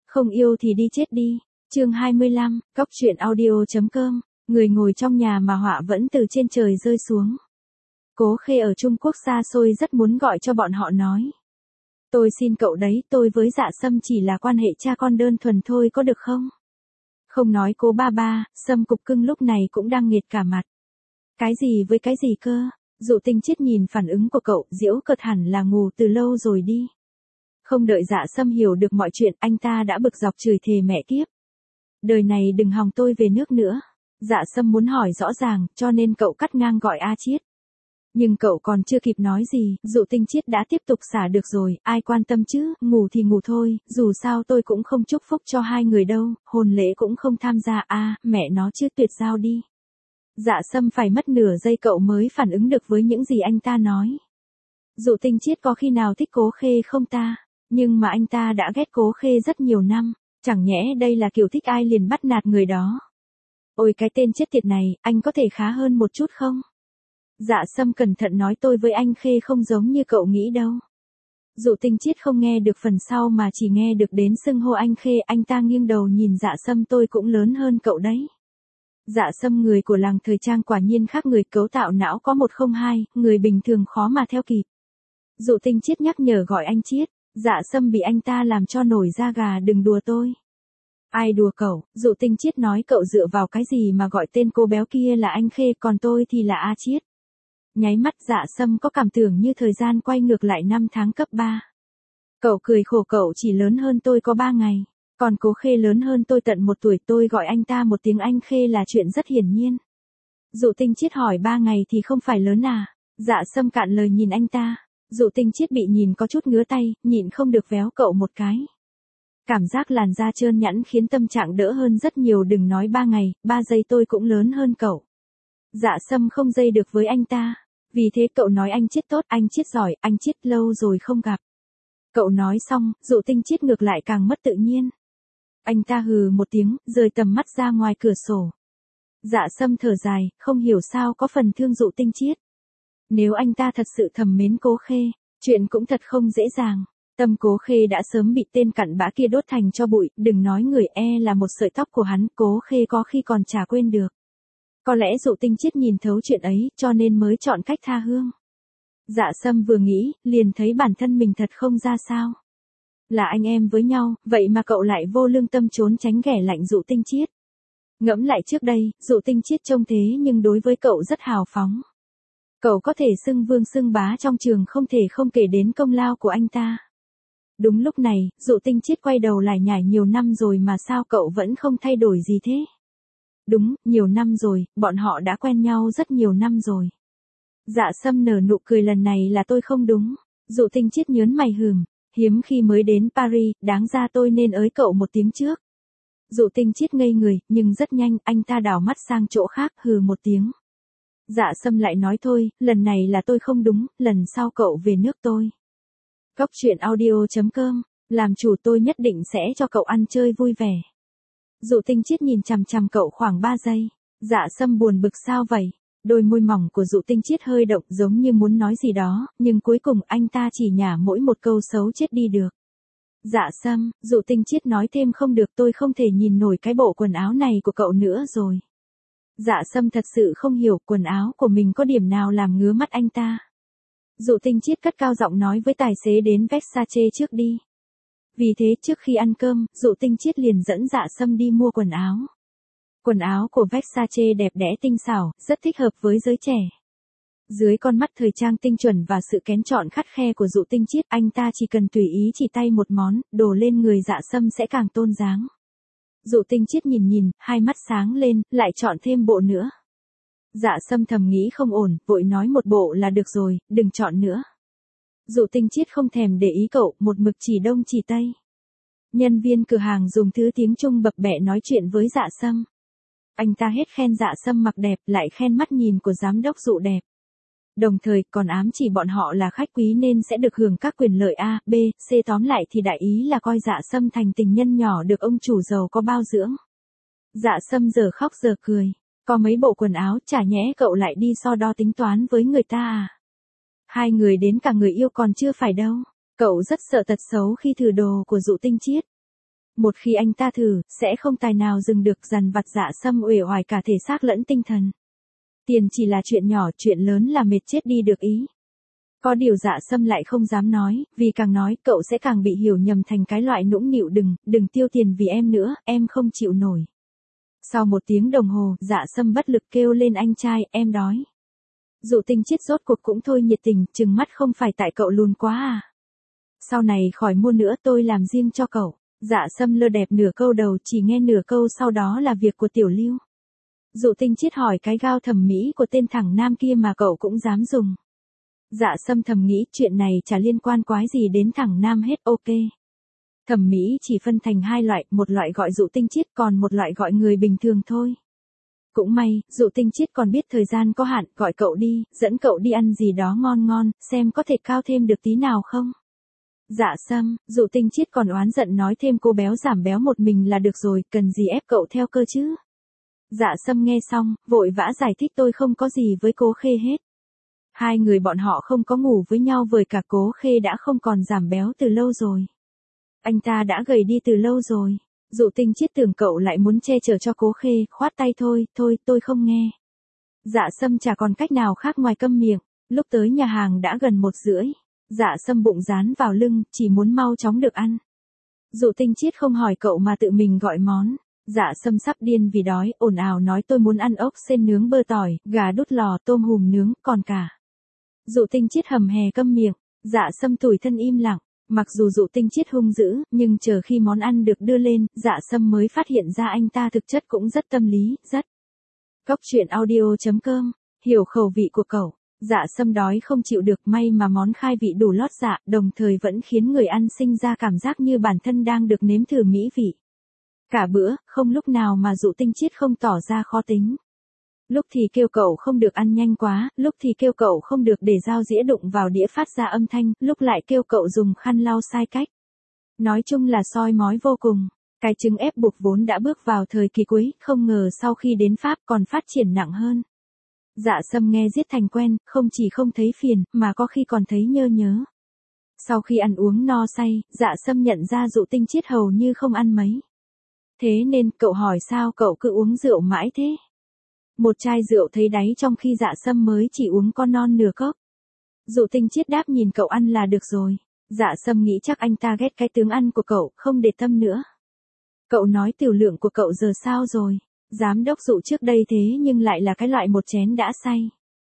Không yêu thì đi chết đi. Chương 25, Cóc truyện audio.com. Người ngồi trong nhà mà họa vẫn từ trên trời rơi xuống. Cố Khê ở Trung Quốc xa xôi rất muốn gọi cho bọn họ nói. Tôi xin cậu đấy, tôi với Dạ Sâm chỉ là quan hệ cha con đơn thuần thôi có được không? Không nói cố ba ba, Sâm cục cưng lúc này cũng đang nghiệt cả mặt. Cái gì với cái gì cơ? Dụ Tinh Chiết nhìn phản ứng của cậu, giễu cợt hẳn là ngủ từ lâu rồi đi. Không đợi Dạ Sâm hiểu được mọi chuyện, anh ta đã bực dọc chửi thề mẹ kiếp. Đời này đừng hòng tôi về nước nữa. Dạ Sâm muốn hỏi rõ ràng, cho nên cậu cắt ngang gọi A Chiết. Nhưng cậu còn chưa kịp nói gì, Dụ Tinh Chiết đã tiếp tục xả được rồi, ai quan tâm chứ, ngủ thì ngủ thôi, dù sao tôi cũng không chúc phúc cho hai người đâu, hôn lễ cũng không tham gia, mẹ nó chứ, tuyệt giao đi. Dạ Sâm phải mất nửa giây cậu mới phản ứng được với những gì anh ta nói. Dụ Tinh Chiết có khi nào thích Cố Khê không ta? Nhưng mà anh ta đã ghét Cố Khê rất nhiều năm, chẳng nhẽ đây là kiểu thích ai liền bắt nạt người đó. Ôi cái tên chết tiệt này, anh có thể khá hơn một chút không? Dạ Sâm cẩn thận nói, tôi với anh Khê không giống như cậu nghĩ đâu. Dụ Tinh Chiết không nghe được phần sau mà chỉ nghe được đến xưng hô anh Khê, anh ta nghiêng đầu nhìn Dạ Sâm, tôi cũng lớn hơn cậu đấy. Dạ Sâm người của làng thời trang quả nhiên khác người, cấu tạo não có 102, người bình thường khó mà theo kịp. Dụ Tinh Chiết nhắc nhở gọi anh Chiết, Dạ Sâm bị anh ta làm cho nổi da gà, đừng đùa tôi. Ai đùa cậu? Dụ Tinh Chiết nói, cậu dựa vào cái gì mà gọi tên cô béo kia là anh Khê, còn tôi thì là A Chiết. Nháy mắt Dạ Sâm có cảm tưởng như thời gian quay ngược lại 5 tháng cấp 3. Cậu cười khổ, cậu chỉ lớn hơn tôi có 3 ngày. Còn Cố Khê lớn hơn tôi tận 1 tuổi, tôi gọi anh ta một tiếng anh Khê là chuyện rất hiển nhiên. Dụ Tinh Chiết hỏi 3 ngày thì không phải lớn à? Dạ Sâm cạn lời nhìn anh ta. Dụ Tinh Chiết bị nhìn có chút ngứa tay, nhịn không được véo cậu một cái. Cảm giác làn da trơn nhẵn khiến tâm trạng đỡ hơn rất nhiều, đừng nói 3 ngày, 3 giây tôi cũng lớn hơn cậu. Dạ Sâm không dây được với anh ta. Vì thế cậu nói anh Chiết tốt, anh Chiết giỏi, anh Chiết lâu rồi không gặp. Cậu nói xong, Dụ Tinh Chiết ngược lại càng mất tự nhiên. Anh ta hừ một tiếng, rời tầm mắt ra ngoài cửa sổ. Dạ Sâm thở dài, không hiểu sao có phần thương Dụ Tinh Chiết. Nếu anh ta thật sự thầm mến Cố Khê, chuyện cũng thật không dễ dàng. Tâm Cố Khê đã sớm bị tên cặn bã kia đốt thành tro bụi, đừng nói người là một sợi tóc của hắn, Cố Khê có khi còn chả quên được. Có lẽ Dụ Tinh Chiết nhìn thấu chuyện ấy, cho nên mới chọn cách tha hương. Dạ Sâm vừa nghĩ, liền thấy bản thân mình thật không ra sao. Là anh em với nhau, vậy mà cậu lại vô lương tâm trốn tránh ghẻ lạnh Dụ Tinh Chiết. Ngẫm lại trước đây, Dụ Tinh Chiết trông thế nhưng đối với cậu rất hào phóng. Cậu có thể xưng vương xưng bá trong trường, không thể không kể đến công lao của anh ta. Đúng lúc này, Dụ Tinh Chiết quay đầu lại nhải, nhiều năm rồi mà sao cậu vẫn không thay đổi gì thế? Đúng, nhiều năm rồi, bọn họ đã quen nhau rất nhiều năm rồi. Dạ Sâm nở nụ cười, lần này là tôi không đúng. Dụ Tinh Chiết nhớn mày hừm, hiếm khi mới đến Paris, đáng ra tôi nên ới cậu một tiếng trước. Dụ Tinh Chiết ngây người, nhưng rất nhanh, anh ta đảo mắt sang chỗ khác, hừ một tiếng. Dạ Sâm lại nói, thôi, lần này là tôi không đúng, lần sau cậu về nước tôi. Cóc truyện audio.com, làm chủ tôi nhất định sẽ cho cậu ăn chơi vui vẻ. Dụ Tinh Chiết nhìn chằm chằm cậu khoảng 3 giây. Dạ Sâm buồn bực, sao vậy? Đôi môi mỏng của Dụ Tinh Chiết hơi động, giống như muốn nói gì đó, nhưng cuối cùng anh ta chỉ nhả mỗi một câu xấu chết đi được. Dạ Sâm, Dụ Tinh Chiết nói thêm, không được, tôi không thể nhìn nổi cái bộ quần áo này của cậu nữa rồi. Dạ Sâm thật sự không hiểu quần áo của mình có điểm nào làm ngứa mắt anh ta. Dụ Tinh Chiết cất cao giọng nói với tài xế đến Versace trước đi. Vì thế trước khi ăn cơm, Dụ Tinh Chiết liền dẫn Dạ Sâm đi mua quần áo. Quần áo của Versace đẹp đẽ tinh xảo, rất thích hợp với giới trẻ. Dưới con mắt thời trang tinh chuẩn và sự kén chọn khắt khe của Dụ Tinh Chiết, anh ta chỉ cần tùy ý chỉ tay một món, đồ lên người Dạ Sâm sẽ càng tôn dáng. Dụ Tinh Chiết nhìn nhìn, hai mắt sáng lên, lại chọn thêm bộ nữa. Dạ Sâm thầm nghĩ không ổn, vội nói một bộ là được rồi, đừng chọn nữa. Dụ Tinh Chiết không thèm để ý cậu, một mực chỉ đông chỉ tây. Nhân viên cửa hàng dùng thứ tiếng Trung bập bẹ nói chuyện với Dạ Sâm. Anh ta hết khen Dạ Sâm mặc đẹp, lại khen mắt nhìn của giám đốc Dụ đẹp. Đồng thời còn ám chỉ bọn họ là khách quý nên sẽ được hưởng các quyền lợi A, B, C, tóm lại thì đại ý là coi Dạ Sâm thành tình nhân nhỏ được ông chủ giàu có bao dưỡng. Dạ Sâm giờ khóc giờ cười. Có mấy bộ quần áo, chả nhẽ cậu lại đi so đo tính toán với người ta à? Hai người đến cả người yêu còn chưa phải đâu. Cậu rất sợ tật xấu khi thử đồ của Dụ Tinh Chiết. Một khi anh ta thử, sẽ không tài nào dừng được, dằn vặt Dạ Sâm uể oải cả thể xác lẫn tinh thần. Tiền chỉ là chuyện nhỏ, chuyện lớn là mệt chết đi được ý. Có điều Dạ Sâm lại không dám nói, vì càng nói cậu sẽ càng bị hiểu nhầm thành cái loại nũng nịu, đừng tiêu tiền vì em nữa, em không chịu nổi. Sau 1 tiếng đồng hồ, Dạ Sâm bất lực kêu lên anh trai, em đói. Dụ Tinh Chiết rốt cuộc cũng thôi nhiệt tình, trừng mắt, không phải tại cậu lùn quá à. Sau này khỏi mua nữa, tôi làm riêng cho cậu. Dạ Sâm lơ đẹp nửa câu đầu, chỉ nghe nửa câu sau đó là việc của Tiểu Lưu. Dụ Tinh Chiết hỏi cái gao thẩm mỹ của tên thằng nam kia mà cậu cũng dám dùng. Dạ Sâm thầm nghĩ chuyện này chả liên quan quái gì đến thằng nam hết, ok. Thẩm mỹ chỉ phân thành 2 loại, một loại gọi Dụ Tinh Chiết, còn một loại gọi người bình thường thôi. Cũng may, Dụ Tinh Chiết còn biết thời gian có hạn, gọi cậu đi, dẫn cậu đi ăn gì đó ngon ngon, xem có thể cao thêm được tí nào không. Dạ Sâm, Dụ Tinh Chiết còn oán giận nói thêm cô béo giảm béo một mình là được rồi, cần gì ép cậu theo cơ chứ. Dạ Sâm nghe xong, vội vã giải thích tôi không có gì với Cố Khê hết. 2 người bọn họ không có ngủ với nhau, với cả Cố Khê đã không còn giảm béo từ lâu rồi. Anh ta đã gầy đi từ lâu rồi. Dụ Tinh Chiết tưởng cậu lại muốn che chở cho Cố Khê, khoát tay, thôi, tôi không nghe. Dạ Sâm chả còn cách nào khác ngoài câm miệng. Lúc tới nhà hàng đã gần 1:30. Dạ Sâm bụng dán vào lưng, chỉ muốn mau chóng được ăn. Dụ Tinh Chiết không hỏi cậu mà tự mình gọi món. Dạ Sâm sắp điên vì đói, ồn ào nói tôi muốn ăn ốc sên nướng bơ tỏi, gà đút lò, tôm hùm nướng, còn cả. Dụ Tinh Chiết hầm hè câm miệng. Dạ Sâm tủi thân im lặng. Mặc dù Dụ Tinh Chiết hung dữ, nhưng chờ khi món ăn được đưa lên, Dạ Sâm mới phát hiện ra anh ta thực chất cũng rất tâm lý, rất. Cóc truyện audio.com, hiểu khẩu vị của cậu. Dạ Sâm đói không chịu được, may mà món khai vị đủ lót dạ, đồng thời vẫn khiến người ăn sinh ra cảm giác như bản thân đang được nếm thử mỹ vị. Cả bữa, không lúc nào mà Dụ Tinh Chiết không tỏ ra khó tính. Lúc thì kêu cậu không được ăn nhanh quá, lúc thì kêu cậu không được để dao dĩa đụng vào đĩa phát ra âm thanh, lúc lại kêu cậu dùng khăn lau sai cách. Nói chung là soi mói vô cùng. Cái chứng ép buộc vốn đã bước vào thời kỳ cuối, không ngờ sau khi đến Pháp còn phát triển nặng hơn. Dạ Sâm nghe giết thành quen, không chỉ không thấy phiền, mà có khi còn thấy nhớ. Sau khi ăn uống no say, Dạ Sâm nhận ra Dụ Tinh Chiết hầu như không ăn mấy. Thế nên, cậu hỏi sao cậu cứ uống rượu mãi thế? Một chai rượu thấy đáy trong khi Dạ Sâm mới chỉ uống con non nửa cốc. Dụ Tinh Chiết đáp nhìn cậu ăn là được rồi. Dạ Sâm nghĩ chắc anh ta ghét cái tướng ăn của cậu, không để tâm nữa. Cậu nói tiểu lượng của cậu giờ sao rồi? Giám đốc Dụ trước đây thế nhưng lại là cái loại một chén đã say.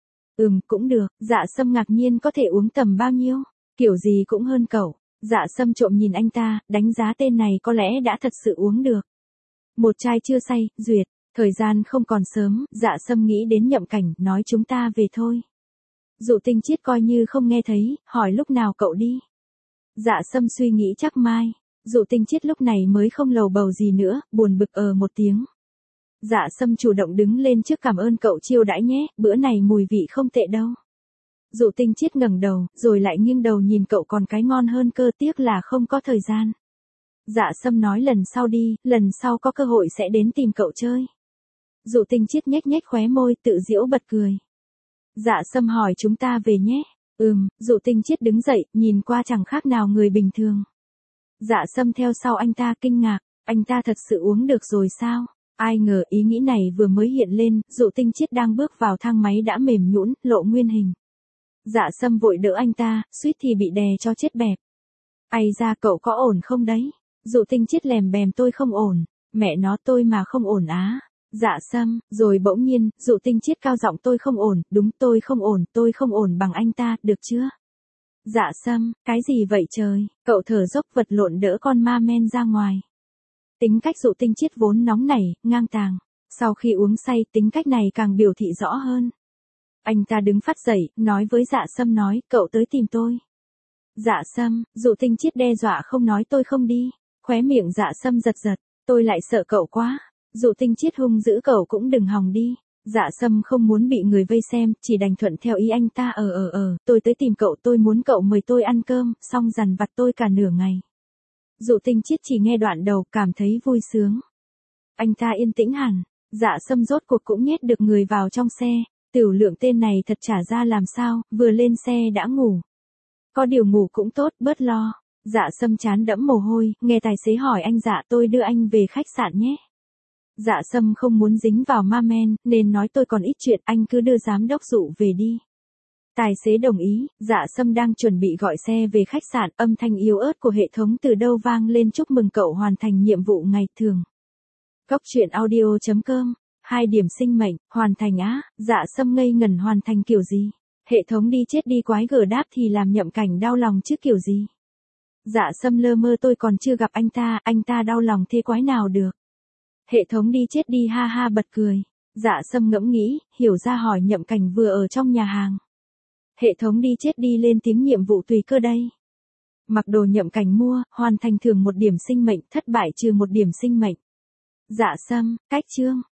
Cũng được. Dạ Sâm ngạc nhiên có thể uống tầm bao nhiêu? Kiểu gì cũng hơn cậu. Dạ Sâm trộm nhìn anh ta, đánh giá tên này có lẽ đã thật sự uống được. Một chai chưa say, duyệt. Thời gian không còn sớm, Dạ Sâm nghĩ đến Nhậm Cảnh, nói chúng ta về thôi. Dụ Tinh Chiết coi như không nghe thấy, hỏi lúc nào cậu đi. Dạ Sâm suy nghĩ chắc mai. Dụ Tinh Chiết lúc này mới không lầu bầu gì nữa, buồn bực một tiếng. Dạ Sâm chủ động đứng lên trước, cảm ơn cậu chiêu đãi nhé, bữa này mùi vị không tệ đâu. Dụ Tinh Chiết ngẩng đầu, rồi lại nghiêng đầu nhìn cậu, còn cái ngon hơn cơ, tiếc là không có thời gian. Dạ Sâm nói lần sau đi, lần sau có cơ hội sẽ đến tìm cậu chơi. Dụ Tinh Chiết nhếch nhếch khóe môi, tự giễu bật cười. Dạ Sâm hỏi chúng ta về nhé. Dụ Tinh Chiết đứng dậy, nhìn qua chẳng khác nào người bình thường. Dạ Sâm theo sau anh ta kinh ngạc, anh ta thật sự uống được rồi sao? Ai ngờ ý nghĩ này vừa mới hiện lên, Dụ Tinh Chiết đang bước vào thang máy đã mềm nhũn, lộ nguyên hình. Dạ Sâm vội đỡ anh ta, suýt thì bị đè cho chết bẹp. Ai ra, cậu có ổn không đấy? Dụ Tinh Chiết lèm bèm, tôi không ổn. Mẹ nó, tôi mà không ổn á. Dạ Sâm, rồi bỗng nhiên, Dụ Tinh Chiết cao giọng, tôi không ổn, đúng tôi không ổn bằng anh ta, được chưa? Dạ Sâm, cái gì vậy trời? Cậu thở dốc vật lộn đỡ con ma men ra ngoài. Tính cách Dụ Tinh Chiết vốn nóng nảy, ngang tàng. Sau khi uống say, tính cách này càng biểu thị rõ hơn. Anh ta đứng phát dậy, nói với Dạ Sâm, nói, cậu tới tìm tôi. Dạ Sâm, Dụ Tinh Chiết đe dọa, không nói tôi không đi. Khóe miệng Dạ Sâm giật giật, tôi lại sợ cậu quá. Dụ Tinh Chiết hung dữ, cậu cũng đừng hòng đi. Dạ Sâm không muốn bị người vây xem, chỉ đành thuận theo ý anh ta. Tôi tới tìm cậu, tôi muốn cậu mời tôi ăn cơm, xong dằn vặt tôi cả nửa ngày. Dụ Tinh Chiết chỉ nghe đoạn đầu, cảm thấy vui sướng. Anh ta yên tĩnh hẳn. Dạ Sâm rốt cuộc cũng nhét được người vào trong xe. Tiểu Lượng tên này thật chả ra làm sao, vừa lên xe đã ngủ. Có điều ngủ cũng tốt, bớt lo. Dạ Sâm chán đẫm mồ hôi, nghe tài xế hỏi anh dạ tôi đưa anh về khách sạn nhé. Dạ Sâm không muốn dính vào ma men, nên nói tôi còn ít chuyện, anh cứ đưa giám đốc dụ về đi. Tài xế đồng ý, Dạ Sâm đang chuẩn bị gọi xe về khách sạn, âm thanh yếu ớt của hệ thống từ đâu vang lên chúc mừng cậu hoàn thành nhiệm vụ ngày thường. Góc truyện audio.com, 2 điểm sinh mệnh, hoàn thành á, Dạ Sâm ngây ngẩn hoàn thành kiểu gì? Hệ thống đi chết đi quái gở đáp thì làm Nhậm Cảnh đau lòng chứ kiểu gì? Dạ Sâm lơ mơ tôi còn chưa gặp anh ta đau lòng thế quái nào được. Hệ thống đi chết đi ha ha bật cười. Dạ Sâm ngẫm nghĩ, hiểu ra hỏi Nhậm Cảnh vừa ở trong nhà hàng. Hệ thống đi chết đi lên tiếng nhiệm vụ tùy cơ đây. Mặc đồ Nhậm Cảnh mua, hoàn thành thưởng 1 điểm sinh mệnh, thất bại trừ 1 điểm sinh mệnh. Dạ Sâm, cách chương.